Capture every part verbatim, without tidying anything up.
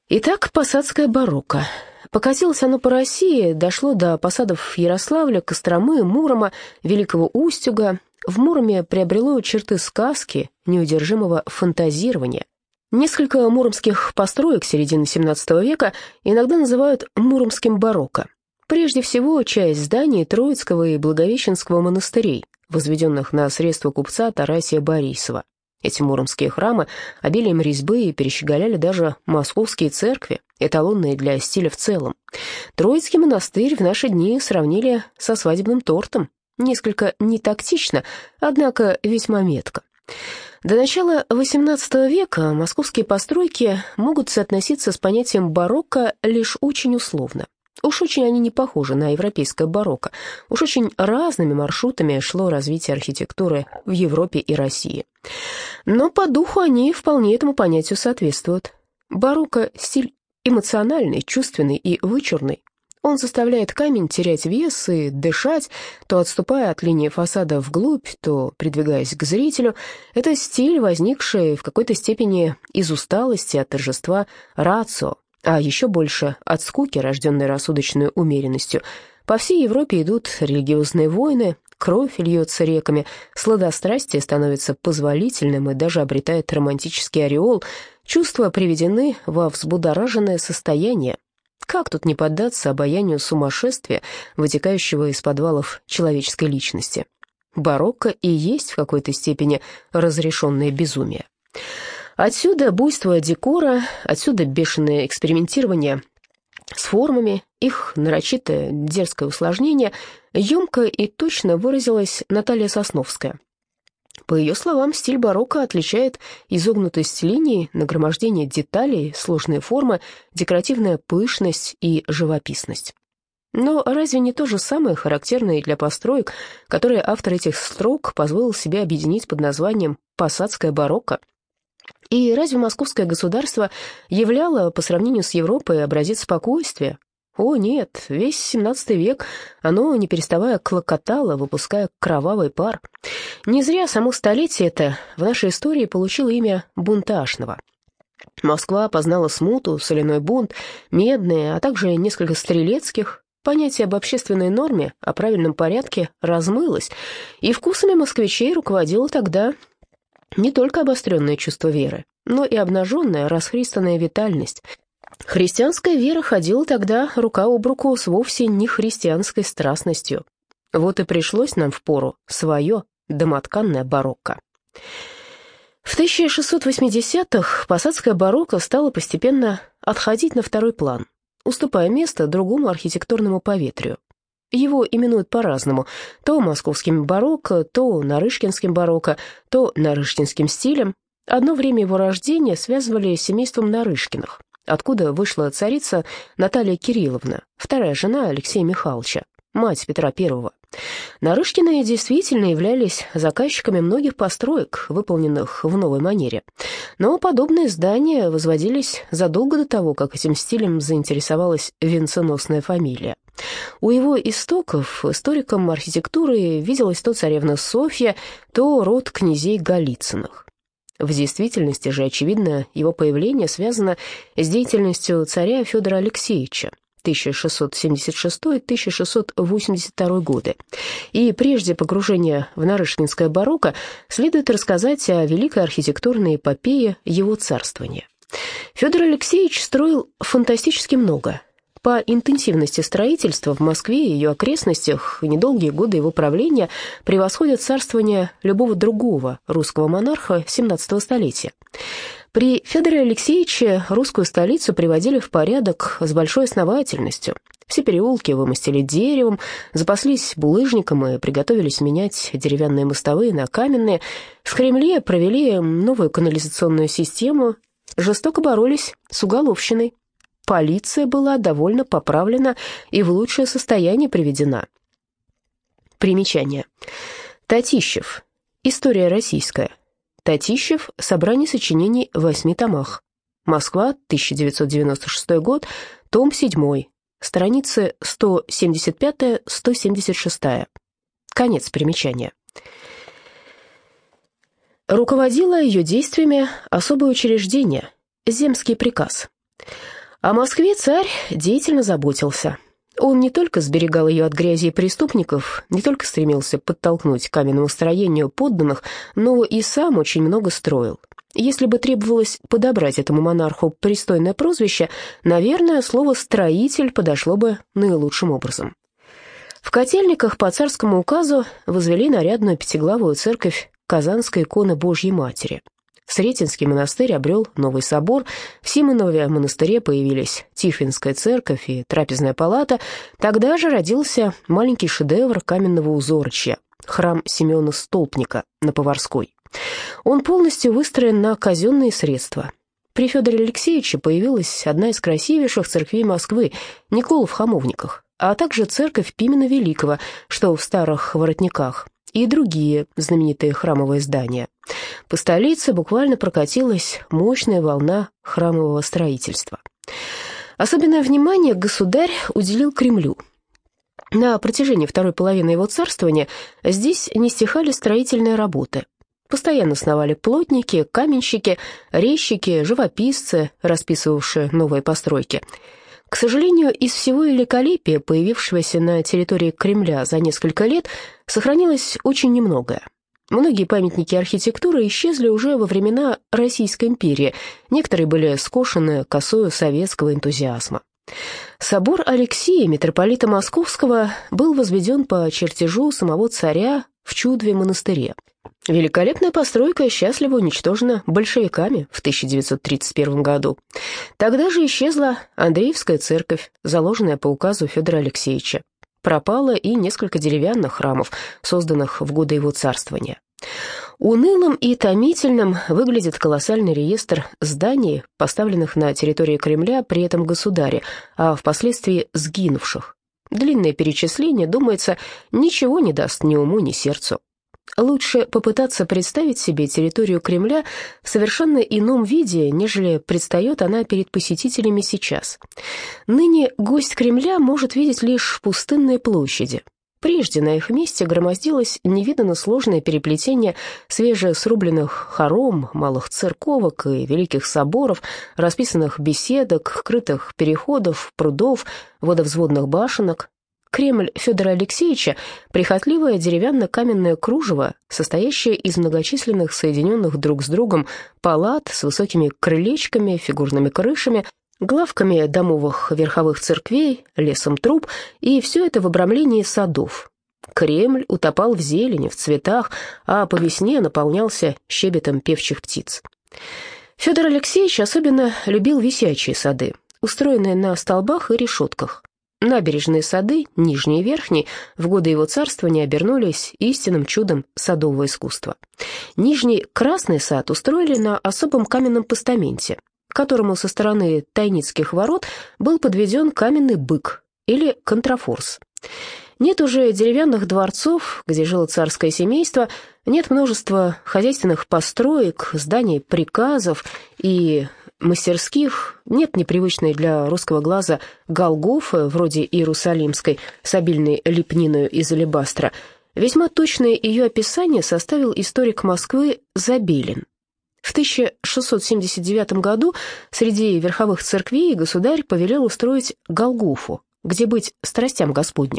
Итак, посадское барокко. Покатилось оно по России, дошло до посадов Ярославля, Костромы, Мурома, Великого Устюга. В Муроме приобрело черты сказки, неудержимого фантазирования. Несколько муромских построек середины семнадцатого века иногда называют муромским барокко. Прежде всего, часть зданий Троицкого и Благовещенского монастырей, возведенных на средства купца Тарасия Борисова. Эти муромские храмы обилием резьбы перещеголяли даже московские церкви, эталонные для стиля в целом. Троицкий монастырь в наши дни сравнили со свадебным тортом. Несколько нетактично, однако весьма метко. До начала восемнадцатого века московские постройки могут соотноситься с понятием барокко лишь очень условно. Уж очень они не похожи на европейское барокко. Уж очень разными маршрутами шло развитие архитектуры в Европе и России. Но по духу они вполне этому понятию соответствуют. Барокко – стиль эмоциональный, чувственный и вычурный. Он заставляет камень терять вес и дышать, то отступая от линии фасада вглубь, то придвигаясь к зрителю. Это стиль, возникший в какой-то степени из усталости от торжества рацио, а еще больше от скуки, рожденной рассудочной умеренностью. По всей Европе идут религиозные войны, кровь льется реками, сладострастие становится позволительным и даже обретает романтический ореол, чувства приведены во взбудораженное состояние. Как тут не поддаться обаянию сумасшествия, вытекающего из подвалов человеческой личности? Барокко и есть в какой-то степени разрешенное безумие. Отсюда буйство декора, отсюда бешеное экспериментирование с формами, их нарочитое дерзкое усложнение. Емко и точно выразилась Наталья Сосновская. По ее словам, стиль барокко отличает изогнутость линий, нагромождение деталей, сложные формы, декоративная пышность и живописность. Но разве не то же самое характерно и для построек, которые автор этих строк позволил себе объединить под названием «посадское барокко»? И разве московское государство являло по сравнению с Европой образец спокойствия? О нет, весь семнадцатый век оно, не переставая, клокотало, выпуская кровавый пар. Не зря само столетие это в нашей истории получило имя бунташного. Москва познала смуту, соляной бунт, медные, а также несколько стрелецких. Понятие об общественной норме, о правильном порядке размылось, и вкусами москвичей руководило тогда не только обостренное чувство веры, но и обнаженная, расхристанная витальность. Христианская вера ходила тогда рука об руку с вовсе не христианской страстностью. Вот и пришлось нам впору свое домотканное барокко. В тысяча шестьсот восьмидесятых посадское барокко стало постепенно отходить на второй план, уступая место другому архитектурному поветрию. Его именуют по-разному, то московским барокко, то нарышкинским барокко, то нарышкинским стилем. Одно время его рождения связывали с семейством Нарышкиных, откуда вышла царица Наталья Кирилловна, вторая жена Алексея Михайловича, мать Петра Первого. Нарышкины действительно являлись заказчиками многих построек, выполненных в новой манере. Но подобные здания возводились задолго до того, как этим стилем заинтересовалась венценосная фамилия. У его истоков историкам архитектуры виделась то царевна Софья, то род князей Голицыных. В действительности же, очевидно, его появление связано с деятельностью царя Федора Алексеевича тысяча шестьсот семьдесят шестой — тысяча шестьсот восемьдесят второй годы. И прежде погружения в нарышкинское барокко следует рассказать о великой архитектурной эпопее его царствования. Федор Алексеевич строил фантастически много. По интенсивности строительства в Москве и ее окрестностях недолгие годы его правления превосходят царствование любого другого русского монарха семнадцатого столетия. При Федоре Алексеевиче русскую столицу приводили в порядок с большой основательностью. Все переулки вымостили деревом, запаслись булыжником и приготовились менять деревянные мостовые на каменные. В Кремле провели новую канализационную систему, жестоко боролись с уголовщиной. Полиция была довольно поправлена и в лучшее состояние приведена. Примечание. Татищев. История российская. Татищев. Собрание сочинений в восьми томах. Москва, тысяча девятьсот девяносто шестой год, том седьмой. Страницы сто семьдесят пятая — сто семьдесят шестая. Конец примечания. Руководило ее действиями особое учреждение – Земский приказ. О Москве царь деятельно заботился. Он не только сберегал ее от грязи и преступников, не только стремился подтолкнуть к каменному строению подданных, но и сам очень много строил. Если бы требовалось подобрать этому монарху пристойное прозвище, наверное, слово «строитель» подошло бы наилучшим образом. В Котельниках по царскому указу возвели нарядную пятиглавую церковь Казанской иконы Божьей Матери. Сретенский монастырь обрел новый собор, в Симонове монастыре появились Тихвинская церковь и трапезная палата, тогда же родился маленький шедевр каменного узорчья – храм Семена Столпника на Поварской. Он полностью выстроен на казенные средства. При Федоре Алексеевиче появилась одна из красивейших церквей Москвы – Никола в Хамовниках, а также церковь Пимена Великого, что в Старых Воротниках, и другие знаменитые храмовые здания. По столице буквально прокатилась мощная волна храмового строительства. Особенное внимание государь уделил Кремлю. На протяжении второй половины его царствования здесь не стихали строительные работы. Постоянно сновали плотники, каменщики, резчики, живописцы, расписывавшие новые постройки. К сожалению, из всего великолепия, появившегося на территории Кремля за несколько лет, сохранилось очень немногое. Многие памятники архитектуры исчезли уже во времена Российской империи, некоторые были скошены косою советского энтузиазма. Собор Алексия, митрополита Московского, был возведен по чертежу самого царя в Чудове монастыре. Великолепная постройка счастливо уничтожена большевиками в тысяча девятьсот тридцать первом году. Тогда же исчезла Андреевская церковь, заложенная по указу Федора Алексеевича. Пропало и несколько деревянных храмов, созданных в годы его царствования. Унылым и томительным выглядит колоссальный реестр зданий, поставленных на территории Кремля при этом государе, а впоследствии сгинувших. Длинное перечисление, думается, ничего не даст ни уму, ни сердцу. Лучше попытаться представить себе территорию Кремля в совершенно ином виде, нежели предстает она перед посетителями сейчас. Ныне гость Кремля может видеть лишь пустынные площади. Прежде на их месте громоздилось невиданно сложное переплетение свежесрубленных хором, малых церковок и великих соборов, расписанных беседок, крытых переходов, прудов, водовзводных башенок. Кремль Федора Алексеевича – прихотливое деревянно-каменное кружево, состоящее из многочисленных соединенных друг с другом палат с высокими крылечками, фигурными крышами, главками домовых верховых церквей, лесом труб, и все это в обрамлении садов. Кремль утопал в зелени, в цветах, а по весне наполнялся щебетом певчих птиц. Федор Алексеевич особенно любил висячие сады, устроенные на столбах и решетках. Набережные сады, нижние и верхние, в годы его царствования обернулись истинным чудом садового искусства. Нижний красный сад устроили на особом каменном постаменте, к которому со стороны Тайницких ворот был подведен каменный бык или контрафорс. Нет уже деревянных дворцов, где жило царское семейство, нет множества хозяйственных построек, зданий приказов и мастерских, нет непривычной для русского глаза Голгофы, вроде Иерусалимской, с обильной лепниною из алебастра. Весьма точное ее описание составил историк Москвы Забелин. В тысяча шестьсот семьдесят девятом году среди верховых церквей государь повелел устроить Голгофу, где быть страстям Господним.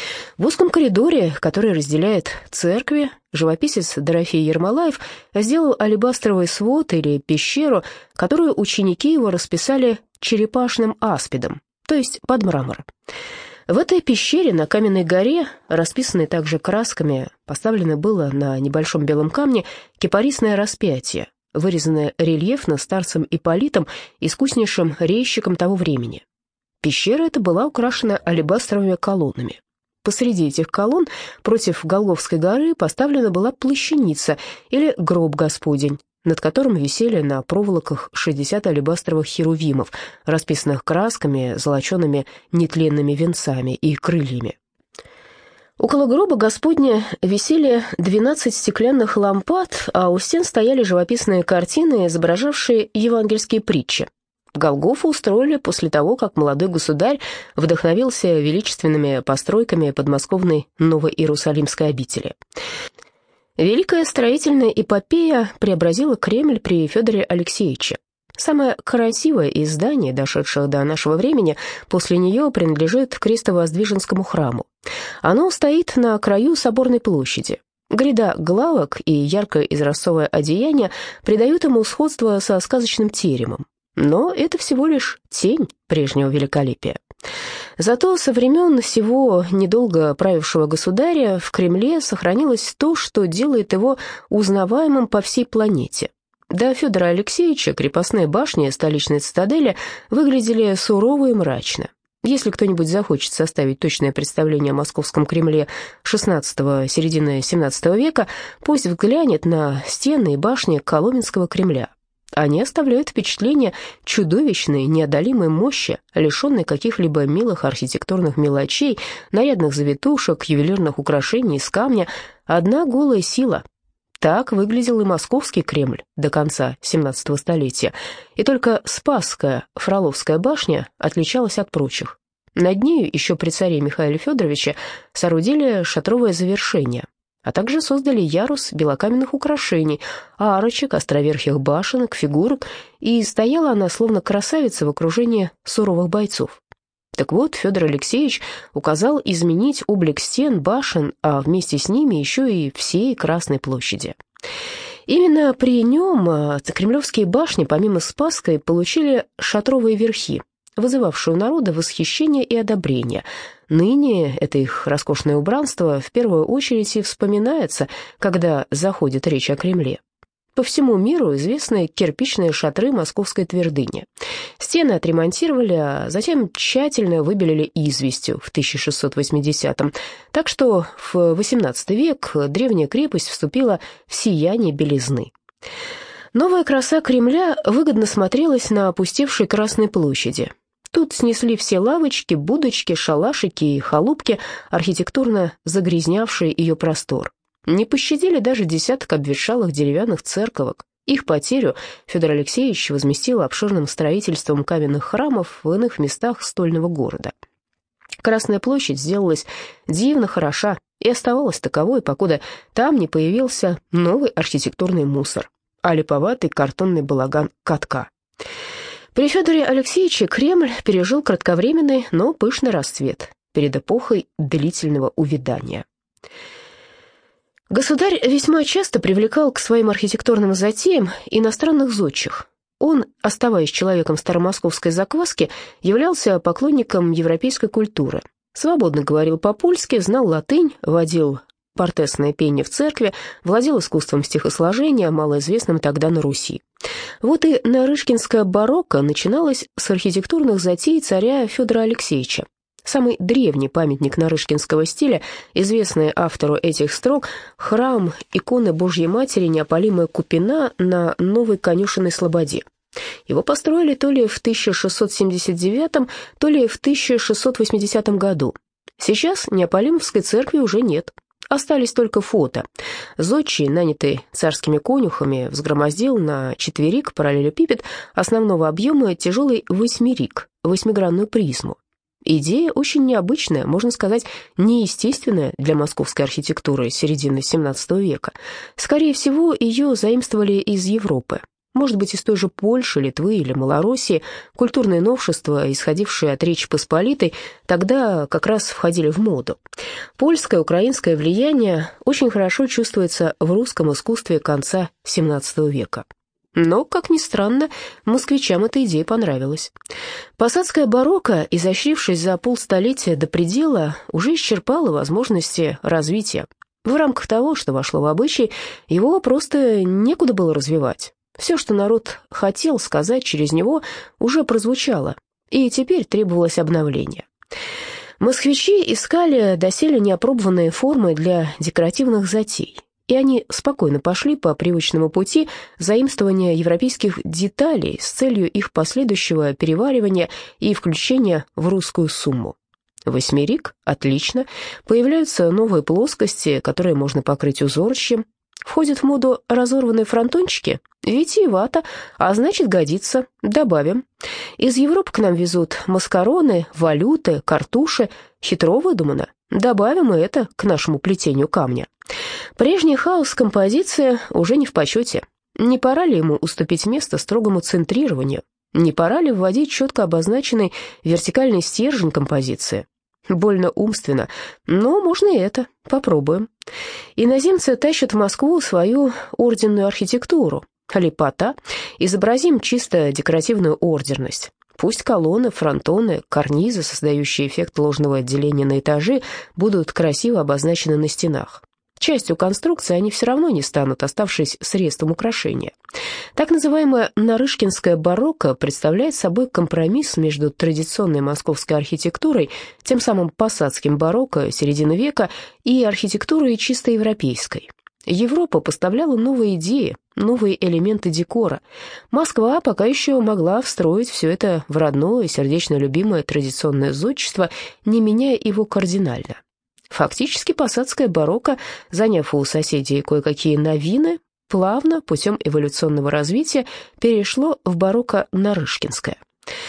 В узком коридоре, который разделяет церкви, живописец Дорофей Ермолаев сделал алебастровый свод или пещеру, которую ученики его расписали черепашным аспидом, то есть под мрамор. В этой пещере на каменной горе, расписанной также красками, поставлено было на небольшом белом камне кипарисное распятие, вырезанное рельефно старцем Ипполитом, искуснейшим резчиком того времени. Пещера эта была украшена алебастровыми колоннами. Посреди этих колонн против Голгофской горы поставлена была плащаница или гроб Господень, над которым висели на проволоках шестьдесят алебастровых херувимов, расписанных красками, золочеными нетленными венцами и крыльями. Около гроба Господня висели двенадцать стеклянных лампад, а у стен стояли живописные картины, изображавшие евангельские притчи. Голгофу устроили после того, как молодой государь вдохновился величественными постройками подмосковной Новоиерусалимской обители. Великая строительная эпопея преобразила Кремль при Федоре Алексеевиче. Самое красивое из зданий, дошедших до нашего времени, после нее принадлежит Крестово-Воздвиженскому храму. Оно стоит на краю Соборной площади. Гряда главок и яркое изразцовое одеяние придают ему сходство со сказочным теремом. Но это всего лишь тень прежнего великолепия. Зато со времен сего недолго правившего государя в Кремле сохранилось то, что делает его узнаваемым по всей планете. До Федора Алексеевича крепостные башни столичной цитадели выглядели сурово и мрачно. Если кто-нибудь захочет составить точное представление о московском Кремле шестнадцатого, середины семнадцатого века, пусть взглянет на стены и башни Коломенского Кремля. Они оставляют впечатление чудовищной, неодолимой мощи, лишенной каких-либо милых архитектурных мелочей, нарядных завитушек, ювелирных украшений из камня. Одна голая сила. Так выглядел и московский Кремль до конца семнадцатого столетия, и только Спасская Фроловская башня отличалась от прочих. Над нею еще при царе Михаиле Федоровиче соорудили шатровое завершение, а также создали ярус белокаменных украшений, арочек, островерхих башенок, фигурок, и стояла она словно красавица в окружении суровых бойцов. Так вот, Федор Алексеевич указал изменить облик стен, башен, а вместе с ними еще и всей Красной площади. Именно при нем кремлевские башни, помимо Спасской, получили шатровые верхи, вызывавшие у народа восхищение и одобрение. Ныне это их роскошное убранство в первую очередь и вспоминается, когда заходит речь о Кремле. По всему миру известны кирпичные шатры московской твердыни. Стены отремонтировали, а затем тщательно выбелили известью в тысяча шестьсот восьмидесятом. Так что в восемнадцатый век древняя крепость вступила в сияние белизны. Новая краса Кремля выгодно смотрелась на опустевшей Красной площади. Тут снесли все лавочки, будочки, шалашики и халупки, архитектурно загрязнявшие ее простор. Не пощадили даже десяток обветшалых деревянных церковок. Их потерю Федор Алексеевич возместил обширным строительством каменных храмов в иных местах стольного города. Красная площадь сделалась дивно хороша и оставалась таковой, покуда там не появился новый архитектурный мусор, а липоватый картонный балаган катка. При Федоре Алексеевиче Кремль пережил кратковременный, но пышный расцвет перед эпохой длительного увядания. Государь весьма часто привлекал к своим архитектурным затеям иностранных зодчих. Он, оставаясь человеком старомосковской закваски, являлся поклонником европейской культуры. Свободно говорил по-польски, знал латынь, водил портесное пение в церкви, владел искусством стихосложения, малоизвестным тогда на Руси. Вот и нарышкинская барокко начиналась с архитектурных затей царя Федора Алексеевича. Самый древний памятник нарышкинского стиля, известный автору этих строк, храм иконы Божьей Матери Неопалимая Купина на Новой Конюшенной Слободе. Его построили то ли в тысяча шестьсот семьдесят девятом, то ли в тысяча шестьсот восьмидесятом году. Сейчас Неопалимовской церкви уже нет. Остались только фото. Зодчий, нанятый царскими конюхами, взгромоздил на четверик параллелепипед основного объема тяжелый восьмерик, восьмигранную призму. Идея очень необычная, можно сказать, неестественная для московской архитектуры середины семнадцатого века. Скорее всего, ее заимствовали из Европы. Может быть, из той же Польши, Литвы или Малороссии. Культурные новшества, исходившие от Речи Посполитой, тогда как раз входили в моду. Польское, украинское влияние очень хорошо чувствуется в русском искусстве конца семнадцатого века. Но, как ни странно, москвичам эта идея понравилась. Посадская барокко, изощрившись за полстолетия до предела, уже исчерпала возможности развития. В рамках того, что вошло в обычай, его просто некуда было развивать. Все, что народ хотел сказать через него, уже прозвучало, и теперь требовалось обновление. Москвичи искали доселе неопробованные формы для декоративных затей, и они спокойно пошли по привычному пути заимствования европейских деталей с целью их последующего переваривания и включения в русскую сумму. Восьмерик – отлично, появляются новые плоскости, которые можно покрыть узорищем. Входят в моду разорванные фронтончики, витиевато, а значит годится, добавим. Из Европы к нам везут маскароны, валюты, картуши, хитро выдумано, добавим и это к нашему плетению камня. Прежний хаос композиции уже не в почете. Не пора ли ему уступить место строгому центрированию? Не пора ли вводить четко обозначенный вертикальный стержень композиции? Больно умственно, но можно и это. Попробуем. Иноземцы тащат в Москву свою орденную архитектуру. Лепота. Изобразим чисто декоративную ордерность. Пусть колонны, фронтоны, карнизы, создающие эффект ложного отделения на этажи, будут красиво обозначены на стенах. Частью конструкции они все равно не станут, оставшись средством украшения. Так называемая нарышкинская барокко представляет собой компромисс между традиционной московской архитектурой, тем самым посадским барокко середины века, и архитектурой чисто европейской. Европа поставляла новые идеи, новые элементы декора. Москва пока еще могла встроить все это в родное, сердечно любимое традиционное зодчество, не меняя его кардинально. Фактически посадское барокко, заняв у соседей кое-какие новины, плавно, путем эволюционного развития, перешло в барокко нарышкинское.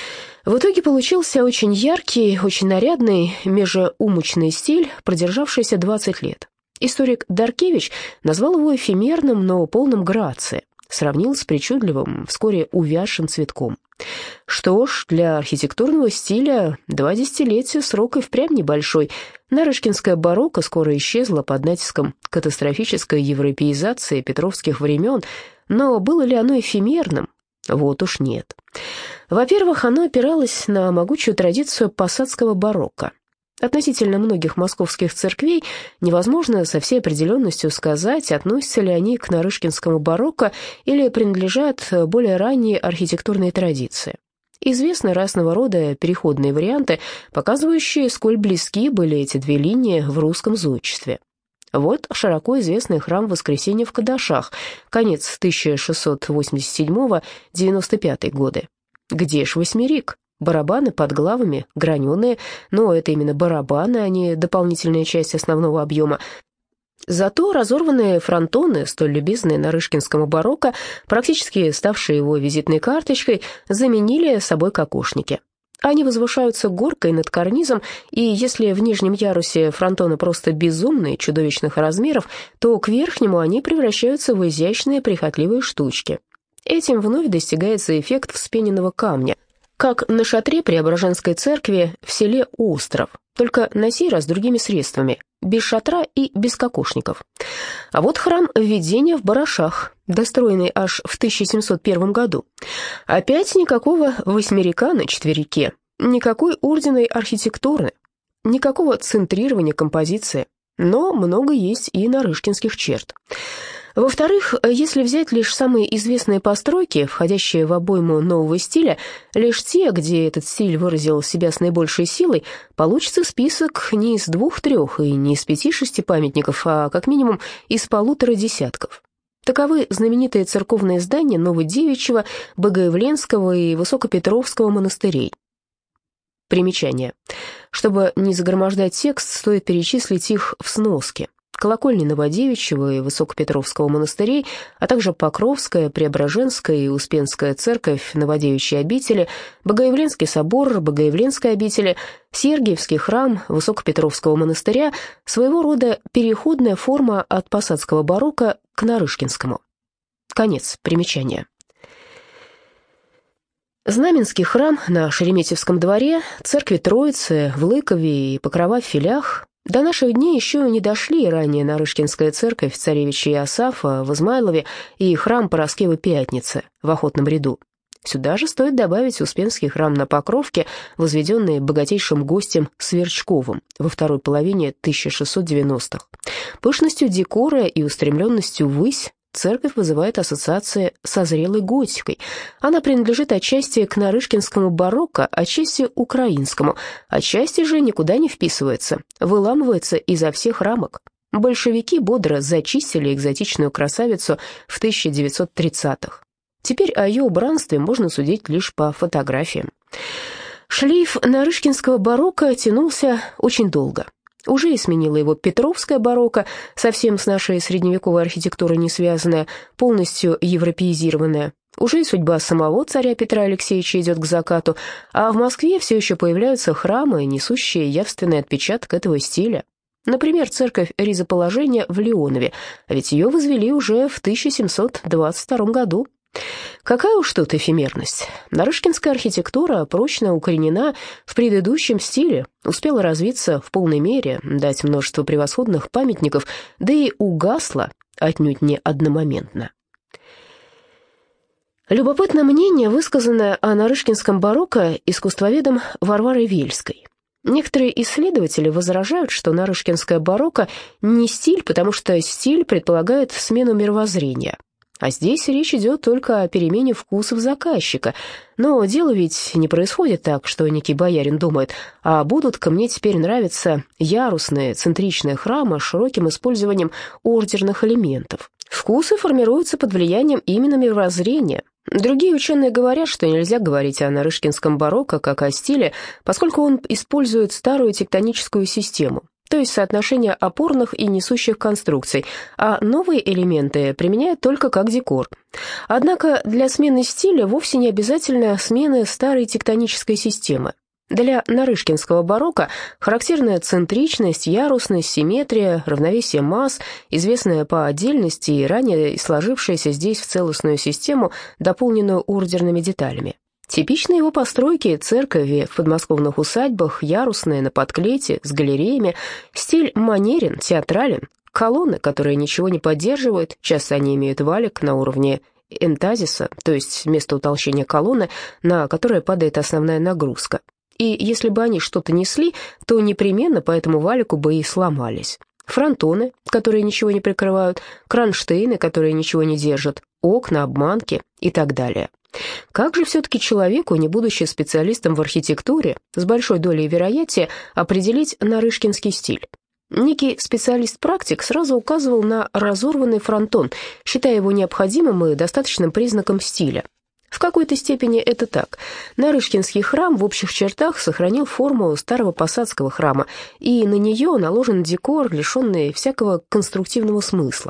В итоге получился очень яркий, очень нарядный, межеумочный стиль, продержавшийся двадцать лет. Историк Даркевич назвал его эфемерным, но полным грации, сравнил с причудливым, вскоре увядшим цветком. Что ж, для архитектурного стиля два десятилетия срок и впрямь небольшой. Нарышкинская барокко скоро исчезла под натиском катастрофической европеизации петровских времен, но было ли оно эфемерным? Вот уж нет. Во-первых, оно опиралось на могучую традицию посадского барокко. Относительно многих московских церквей невозможно со всей определенностью сказать, относятся ли они к нарышкинскому барокко или принадлежат более ранней архитектурной традиции. Известны разного рода переходные варианты, показывающие, сколь близки были эти две линии в русском зодчестве. Вот широко известный храм Воскресения в Кадашах, конец тысяча шестьсот восемьдесят седьмого — девяносто пятый годы. Где ж восьмерик? Барабаны под главами, граненые, но это именно барабаны, а не дополнительная часть основного объема. Зато разорванные фронтоны, столь любезные нарышкинскому барокко, практически ставшие его визитной карточкой, заменили собой кокошники. Они возвышаются горкой над карнизом, и если в нижнем ярусе фронтоны просто безумные, чудовищных размеров, то к верхнему они превращаются в изящные, прихотливые штучки. Этим вновь достигается эффект вспененного камня, как на шатре Преображенской церкви в селе Остров, только на сей раз другими средствами, без шатра и без кокошников. А вот храм Введения в Барашах, достроенный аж в тысяча семьсот первом году. Опять никакого восьмерика на четверике, никакой орденной архитектуры, никакого центрирования композиции, но много есть и нарышкинских черт. Во-вторых, если взять лишь самые известные постройки, входящие в обойму нового стиля, лишь те, где этот стиль выразил себя с наибольшей силой, получится список не из двух-трех и не из пяти-шести памятников, а как минимум из полутора десятков. Таковы знаменитые церковные здания Новодевичьего, Богоявленского и Высокопетровского монастырей. Примечание. Чтобы не загромождать текст, стоит перечислить их в сноске. Колокольни Новодевичьего и Высокопетровского монастырей, а также Покровская, Преображенская и Успенская церковь Новодевичьей обители, Богоявленский собор Богоявленской обители, Сергиевский храм Высокопетровского монастыря — своего рода переходная форма от посадского барокко к нарышкинскому. Конец примечания. Знаменский храм на Шереметьевском дворе, церкви Троицы в Лыкове и Покрова в Филях — до наших дней еще не дошли ранее Нарышкинская церковь царевича Иосафа в Измайлове и храм Параскевы Пятницы в Охотном ряду. Сюда же стоит добавить Успенский храм на Покровке, возведенный богатейшим гостем Сверчковым во второй половине тысяча шестьсот девяностых. Пышностью декора и устремленностью ввысь церковь вызывает ассоциации со зрелой готикой. Она принадлежит отчасти к нарышкинскому барокко, отчасти украинскому, отчасти же никуда не вписывается, выламывается изо всех рамок. Большевики бодро зачистили экзотичную красавицу в тысяча девятьсот тридцатых. Теперь о ее убранстве можно судить лишь по фотографиям. Шлейф нарышкинского барокко тянулся очень долго. Уже и сменила его Петровская барокко, совсем с нашей средневековой архитектурой не связанная, полностью европеизированная. Уже и судьба самого царя Петра Алексеевича идет к закату, а в Москве все еще появляются храмы, несущие явственный отпечаток этого стиля. Например, церковь Ризоположения в Леонове, а ведь ее возвели уже в тысяча семьсот двадцать втором году. Какая уж тут эфемерность. Нарышкинская архитектура прочно укоренена в предыдущем стиле, успела развиться в полной мере, дать множество превосходных памятников, да и угасла отнюдь не одномоментно. Любопытное мнение, высказанное о нарышкинском барокко искусствоведом Варварой Вельской. Некоторые исследователи возражают, что нарышкинское барокко не стиль, потому что стиль предполагает смену мировоззрения. А здесь речь идет только о перемене вкусов заказчика. Но дело ведь не происходит так, что некий боярин думает, а будут-ка мне теперь нравиться ярусные центричные храмы с широким использованием ордерных элементов. Вкусы формируются под влиянием именно мировоззрения. Другие ученые говорят, что нельзя говорить о нарышкинском барокко как о стиле, поскольку он использует старую тектоническую систему, то есть соотношение опорных и несущих конструкций, а новые элементы применяют только как декор. Однако для смены стиля вовсе не обязательно смены старой тектонической системы. Для нарышкинского барокко характерная центричность, ярусность, симметрия, равновесие масс, известная по отдельности и ранее сложившаяся здесь в целостную систему, дополненную ордерными деталями. Типичные его постройки — церкови в подмосковных усадьбах, ярусные, на подклете, с галереями, стиль манерен, театрален, колонны, которые ничего не поддерживают, часто они имеют валик на уровне энтазиса, то есть место утолщения колонны, на которое падает основная нагрузка. И если бы они что-то несли, то непременно по этому валику бы и сломались. Фронтоны, которые ничего не прикрывают, кронштейны, которые ничего не держат, окна, обманки и так далее. Как же все-таки человеку, не будучи специалистом в архитектуре, с большой долей вероятия определить нарышкинский стиль? Некий специалист-практик сразу указывал на разорванный фронтон, считая его необходимым и достаточным признаком стиля. В какой-то степени это так. Нарышкинский храм в общих чертах сохранил форму старого посадского храма, и на нее наложен декор, лишенный всякого конструктивного смысла.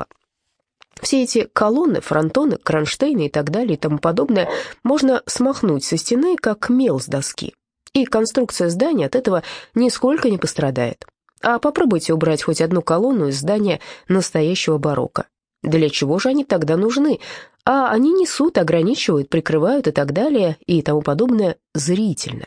Все эти колонны, фронтоны, кронштейны и так далее и тому подобное можно смахнуть со стены, как мел с доски. И конструкция здания от этого нисколько не пострадает. А попробуйте убрать хоть одну колонну из здания настоящего барокко. Для чего же они тогда нужны? А они несут, ограничивают, прикрывают и так далее, и тому подобное зрительно.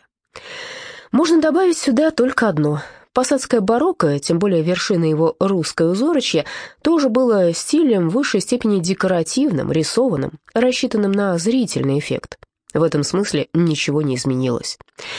Можно добавить сюда только одно. Посадское барокко, тем более вершина его русское узорочье, тоже было стилем в высшей степени декоративным, рисованным, рассчитанным на зрительный эффект. В этом смысле ничего не изменилось.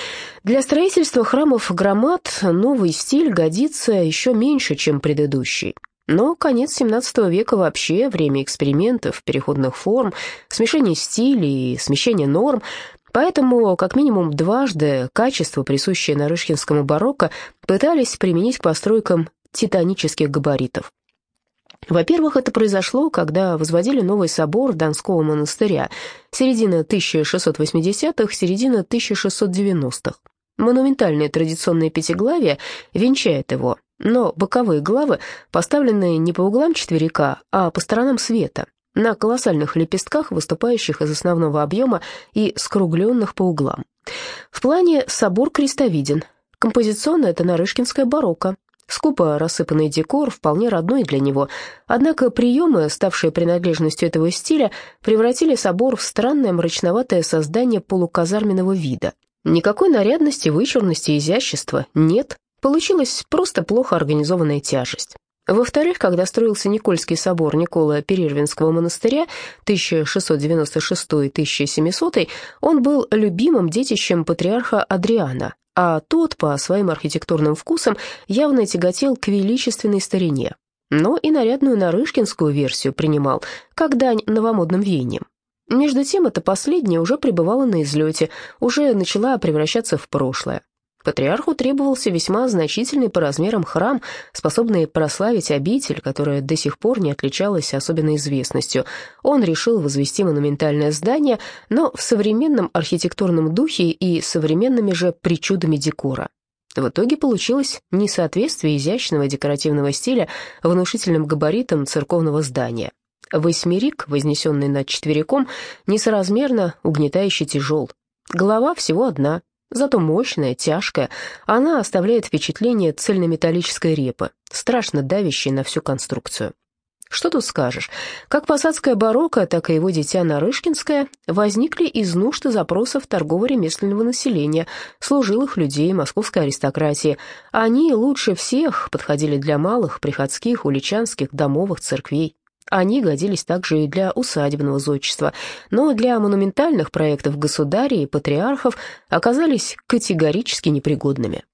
Для строительства храмов-громад новый стиль годится еще меньше, чем предыдущий. Но конец семнадцатого века вообще время экспериментов, переходных форм, смешения стилей и смещения норм, поэтому как минимум дважды качество, присущее нарышкинскому барокко, пытались применить к постройкам титанических габаритов. Во-первых, это произошло, когда возводили новый собор Донского монастыря, середина тысяча шестьсот восьмидесятых, середина тысяча шестьсот девяностых. Монументальное традиционное пятиглавие венчает его, но боковые главы поставлены не по углам четверика, а по сторонам света, на колоссальных лепестках, выступающих из основного объема и скругленных по углам. В плане собор крестовиден. Композиционно это нарышкинское барокко. Скупо рассыпанный декор, вполне родной для него. Однако приемы, ставшие принадлежностью этого стиля, превратили собор в странное мрачноватое создание полуказарменного вида. Никакой нарядности, вычурности, изящества нет. Получилась просто плохо организованная тяжесть. Во-вторых, когда строился Никольский собор Николая Перервинского монастыря тысяча шестьсот девяносто шестой — тысяча семисотый, он был любимым детищем патриарха Адриана, а тот по своим архитектурным вкусам явно тяготел к величественной старине. Но и нарядную нарышкинскую версию принимал, как дань новомодным веяниям. Между тем, эта последняя уже пребывала на излете, уже начала превращаться в прошлое. Патриарху требовался весьма значительный по размерам храм, способный прославить обитель, которая до сих пор не отличалась особенной известностью. Он решил возвести монументальное здание, но в современном архитектурном духе и современными же причудами декора. В итоге получилось несоответствие изящного декоративного стиля внушительным габаритам церковного здания. Восьмерик, вознесенный над четвериком, несоразмерно угнетающе тяжел. Голова всего одна. Зато мощная, тяжкая, она оставляет впечатление цельнометаллической репы, страшно давящей на всю конструкцию. Что тут скажешь? Как посадская барокко, так и его дитя Нарышкинское возникли из нужд и запросов торгово-ремесленного населения, служилых людей, московской аристократии. Они лучше всех подходили для малых, приходских, уличанских, домовых церквей. Они годились также и для усадебного зодчества, но для монументальных проектов государей и патриархов оказались категорически непригодными.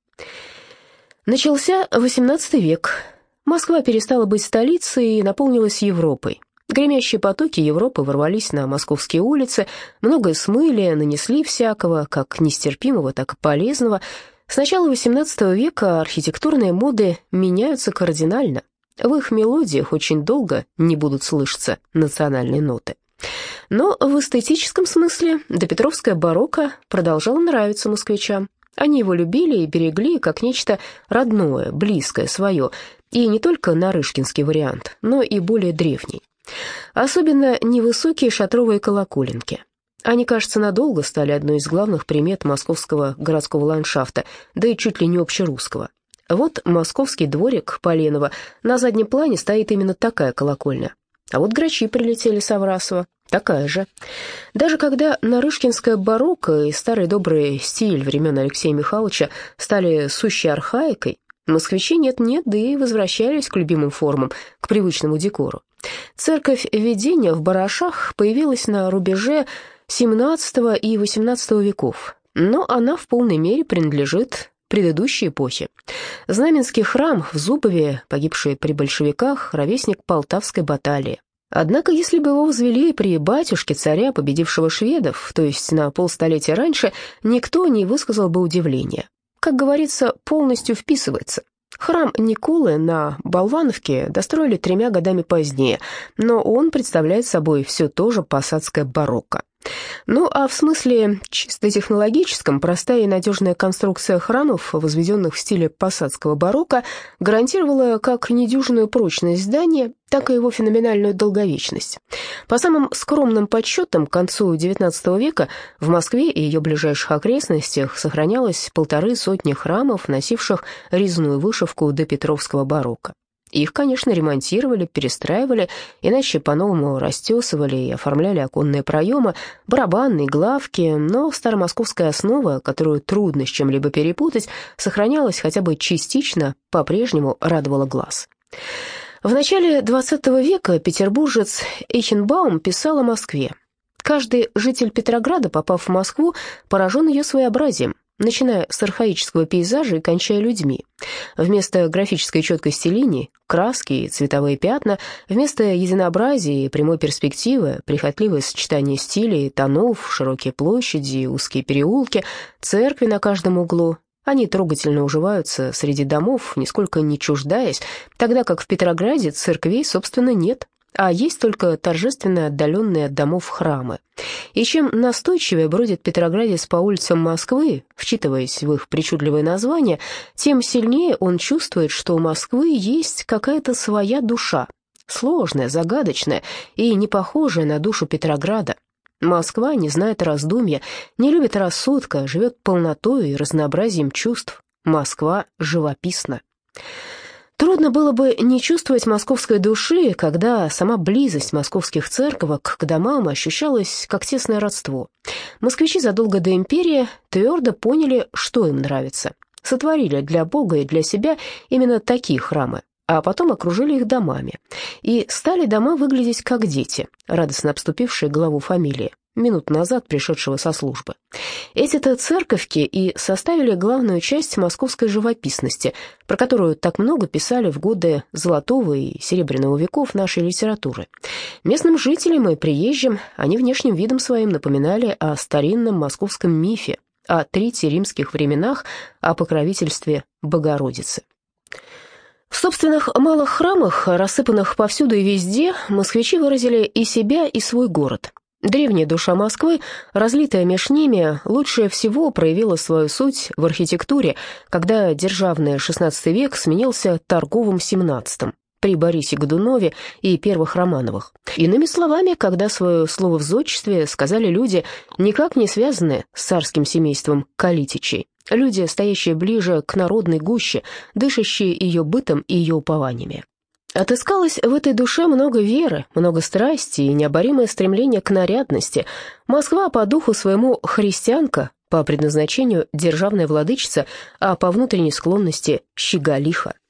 Начался восемнадцатый век. Москва перестала быть столицей и наполнилась Европой. Гремящие потоки Европы ворвались на московские улицы, многое смыли, нанесли всякого, как нестерпимого, так и полезного. С начала восемнадцатого века архитектурные моды меняются кардинально. В их мелодиях очень долго не будут слышаться национальные ноты. Но в эстетическом смысле допетровское барокко продолжало нравиться москвичам. Они его любили и берегли как нечто родное, близкое, свое, и не только нарышкинский вариант, но и более древний. Особенно невысокие шатровые колоколенки. Они, кажется, надолго стали одной из главных примет московского городского ландшафта, да и чуть ли не общерусского. Вот московский дворик Поленово, на заднем плане стоит именно такая колокольня. А вот грачи прилетели с Аврасова, такая же. Даже когда нарышкинское барокко и старый добрый стиль времен Алексея Михайловича стали сущей архаикой, москвичи нет-нет, да и возвращались к любимым формам, к привычному декору. Церковь Введения в Барашах появилась на рубеже семнадцатого и восемнадцатого веков, но она в полной мере принадлежит предыдущей эпохи. Знаменский храм в Зубове, погибший при большевиках, ровесник Полтавской баталии. Однако, если бы его возвели при батюшке царя, победившего шведов, то есть на полстолетия раньше, никто не высказал бы удивления. Как говорится, полностью вписывается. Храм Николы на Болвановке достроили тремя годами позднее, но он представляет собой все то же посадское барокко. Ну а в смысле чисто технологическом, простая и надежная конструкция храмов, возведенных в стиле посадского барокко, гарантировала как недюжинную прочность здания, так и его феноменальную долговечность. По самым скромным подсчетам, к концу девятнадцатого века в Москве и ее ближайших окрестностях сохранялось полторы сотни храмов, носивших резную вышивку допетровского барокко. Их, конечно, ремонтировали, перестраивали, иначе по-новому растесывали и оформляли оконные проемы, барабанные, главки, но старомосковская основа, которую трудно с чем-либо перепутать, сохранялась хотя бы частично, по-прежнему радовала глаз. В начале двадцатого века петербуржец Эйхенбаум писал о Москве. Каждый житель Петрограда, попав в Москву, поражен ее своеобразием, начиная с архаического пейзажа и кончая людьми. Вместо графической четкости линий – краски и цветовые пятна, вместо единообразия и прямой перспективы – прихотливое сочетание стилей и тонов, широкие площади и узкие переулки, церкви на каждом углу. Они трогательно уживаются среди домов, нисколько не чуждаясь, тогда как в Петрограде церквей, собственно, нет, а есть только торжественно отдаленные от домов храмы. И чем настойчивее бродит петроградец по улицам Москвы, вчитываясь в их причудливые названия, тем сильнее он чувствует, что у Москвы есть какая-то своя душа, сложная, загадочная и не похожая на душу Петрограда. Москва не знает раздумья, не любит рассудка, живет полнотой и разнообразием чувств. Москва живописна. Трудно было бы не чувствовать московской души, когда сама близость московских церковок к домам ощущалась как тесное родство. Москвичи задолго до империи твердо поняли, что им нравится. Сотворили для Бога и для себя именно такие храмы, а потом окружили их домами. И стали дома выглядеть как дети, радостно обступившие главу фамилии, минут назад пришедшего со службы. Эти-то церковки и составили главную часть московской живописности, про которую так много писали в годы золотого и серебряного веков нашей литературы. Местным жителям и приезжим они внешним видом своим напоминали о старинном московском мифе, о трите римских временах, о покровительстве Богородицы. В собственных малых храмах, рассыпанных повсюду и везде, москвичи выразили и себя, и свой город. Древняя душа Москвы, разлитая меж ними, лучше всего проявила свою суть в архитектуре, когда державный шестнадцатый век сменился торговым семнадцатым. при Борисе Годунове и первых Романовых. Иными словами, когда свое слово в зодчестве сказали люди, никак не связанные с царским семейством Калитичей, люди, стоящие ближе к народной гуще, дышащие ее бытом и ее упованиями. Отыскалось в этой душе много веры, много страсти и необоримое стремление к нарядности. Москва по духу своему христианка, по предназначению державная владычица, а по внутренней склонности щеголиха.